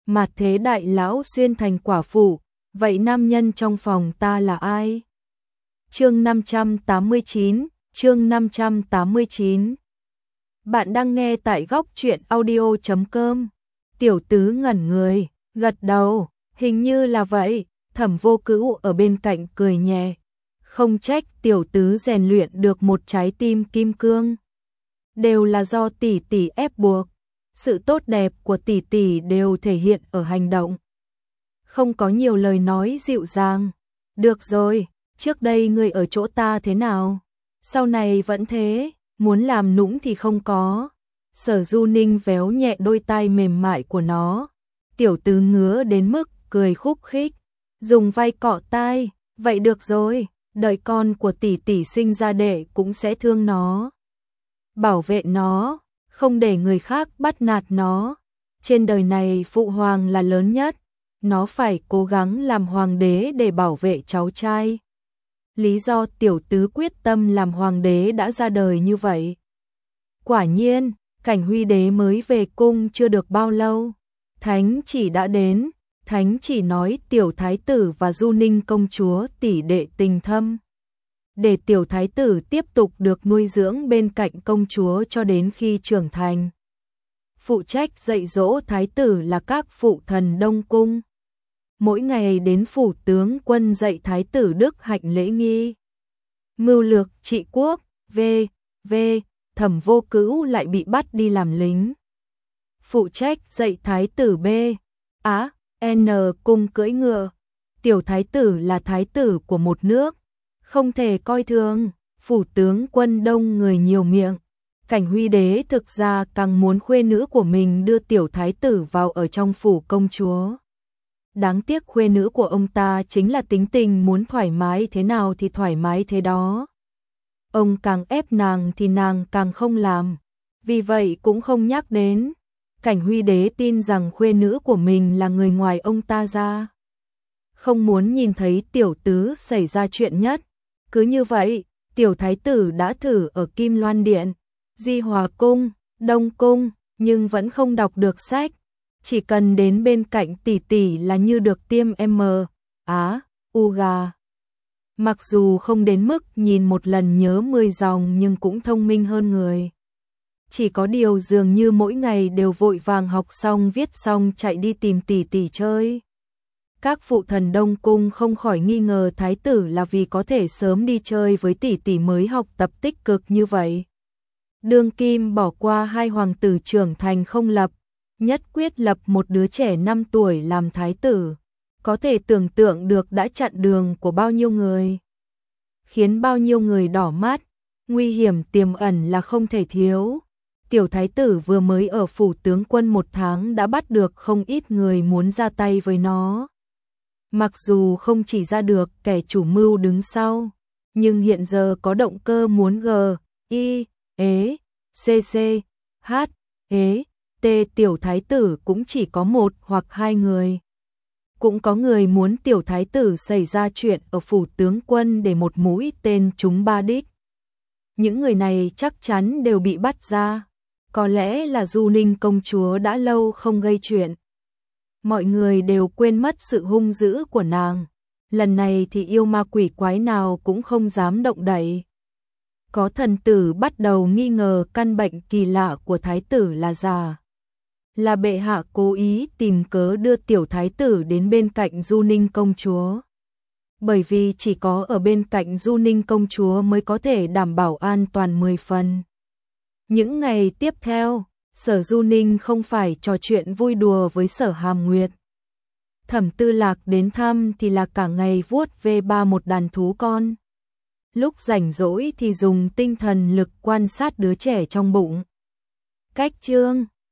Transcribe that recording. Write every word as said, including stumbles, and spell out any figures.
mà thế đại lão xuyên thành quả phụ, vậy nam nhân trong phòng ta là ai? Chương năm trăm tám mươi chín, chương năm trăm tám mươi chín. Bạn đang nghe tại góc truyện audio chấm com. Tiểu tứ ngẩn người, gật đầu, hình như là vậy. Thẩm Vô Cữu ở bên cạnh cười nhẹ. Không trách tiểu tứ rèn luyện được một trái tim kim cương. Đều là do tỷ tỷ ép buộc. Sự tốt đẹp của tỷ tỷ đều thể hiện ở hành động. Không có nhiều lời nói dịu dàng. Được rồi, trước đây ngươi ở chỗ ta thế nào? Sau này vẫn thế, muốn làm nũng thì không có. Sở Du Ninh véo nhẹ đôi tai mềm mại của nó. Tiểu tứ ngứa đến mức cười khúc khích, dùng vai cọ tai, vậy được rồi, đợi con của tỷ tỷ sinh ra đệ cũng sẽ thương nó. Bảo vệ nó, không để người khác bắt nạt nó. Trên đời này phụ hoàng là lớn nhất, nó phải cố gắng làm hoàng đế để bảo vệ cháu trai. Lý do tiểu tứ quyết tâm làm hoàng đế đã ra đời như vậy. Quả nhiên, Cảnh Huy đế mới về cung chưa được bao lâu, thánh chỉ đã đến. Thánh chỉ nói tiểu thái tử và Du Ninh công chúa tỷ đệ tình thâm, để tiểu thái tử tiếp tục được nuôi dưỡng bên cạnh công chúa cho đến khi trưởng thành. Phụ trách dạy dỗ thái tử là các phụ thần Đông Cung. Mỗi ngày đến phủ tướng quân dạy thái tử đức hạnh lễ nghi. Mưu lược trị quốc, v. v. Thẩm Vô Cữu lại bị bắt đi làm lính. Phụ trách dạy thái tử B. Á, N cung cưỡi ngựa. Tiểu thái tử là thái tử của một nước, không thể coi thường. Phủ tướng quân đông người nhiều miệng. Cảnh Huy đế thực ra càng muốn khuê nữ của mình đưa tiểu thái tử vào ở trong phủ công chúa. Đáng tiếc khuê nữ của ông ta chính là tính tình muốn thoải mái thế nào thì thoải mái thế đó. Ông càng ép nàng thì nàng càng không làm, vì vậy cũng không nhắc đến. Cảnh Huy đế tin rằng khuê nữ của mình là người ngoài ông ta ra, không muốn nhìn thấy tiểu tứ xảy ra chuyện nhất. Cứ như vậy, tiểu thái tử đã thử ở Kim Loan Điện, Di Hòa Cung, Đông Cung, nhưng vẫn không đọc được sách. Chỉ cần đến bên cạnh tỷ tỷ là như được tiêm M. Á, U gà. Mặc dù không đến mức nhìn một lần nhớ mười dòng nhưng cũng thông minh hơn người. Chỉ có điều dường như mỗi ngày đều vội vàng học xong viết xong chạy đi tìm tỷ tỷ chơi. Các phụ thần Đông Cung không khỏi nghi ngờ thái tử là vì có thể sớm đi chơi với tỷ tỷ mới học tập tích cực như vậy. Đương kim bỏ qua hai hoàng tử trưởng thành không lập, nhất quyết lập một đứa trẻ năm tuổi làm thái tử. Có thể tưởng tượng được đã chặn đường của bao nhiêu người, khiến bao nhiêu người đỏ mắt. Nguy hiểm tiềm ẩn là không thể thiếu. Tiểu thái tử vừa mới ở phủ tướng quân một tháng đã bắt được không ít người muốn ra tay với nó. Mặc dù không chỉ ra được kẻ chủ mưu đứng sau, nhưng hiện giờ có động cơ muốn g, i, ế, cc, h, ế, t tiểu thái tử cũng chỉ có một hoặc hai người. Cũng có người muốn tiểu thái tử xảy ra chuyện ở phủ tướng quân để một mũi tên trúng ba đích. Những người này chắc chắn đều bị bắt ra. Có lẽ là Du Ninh công chúa đã lâu không gây chuyện. Mọi người đều quên mất sự hung dữ của nàng. Lần này thì yêu ma quỷ quái nào cũng không dám động đậy. Có thần tử bắt đầu nghi ngờ căn bệnh kỳ lạ của thái tử là giả. Là bệ hạ cố ý tìm cớ đưa tiểu thái tử đến bên cạnh Du Ninh công chúa. Bởi vì chỉ có ở bên cạnh Du Ninh công chúa mới có thể đảm bảo an toàn mười phần. Những ngày tiếp theo, Sở Du Ninh không phải trò chuyện vui đùa với Sở Hàm Nguyệt. Thẩm Tư Lạc đến thăm thì là cả ngày vuốt ve ba một đàn thú con. Lúc rảnh rỗi thì dùng tinh thần lực quan sát đứa trẻ trong bụng. Cách chương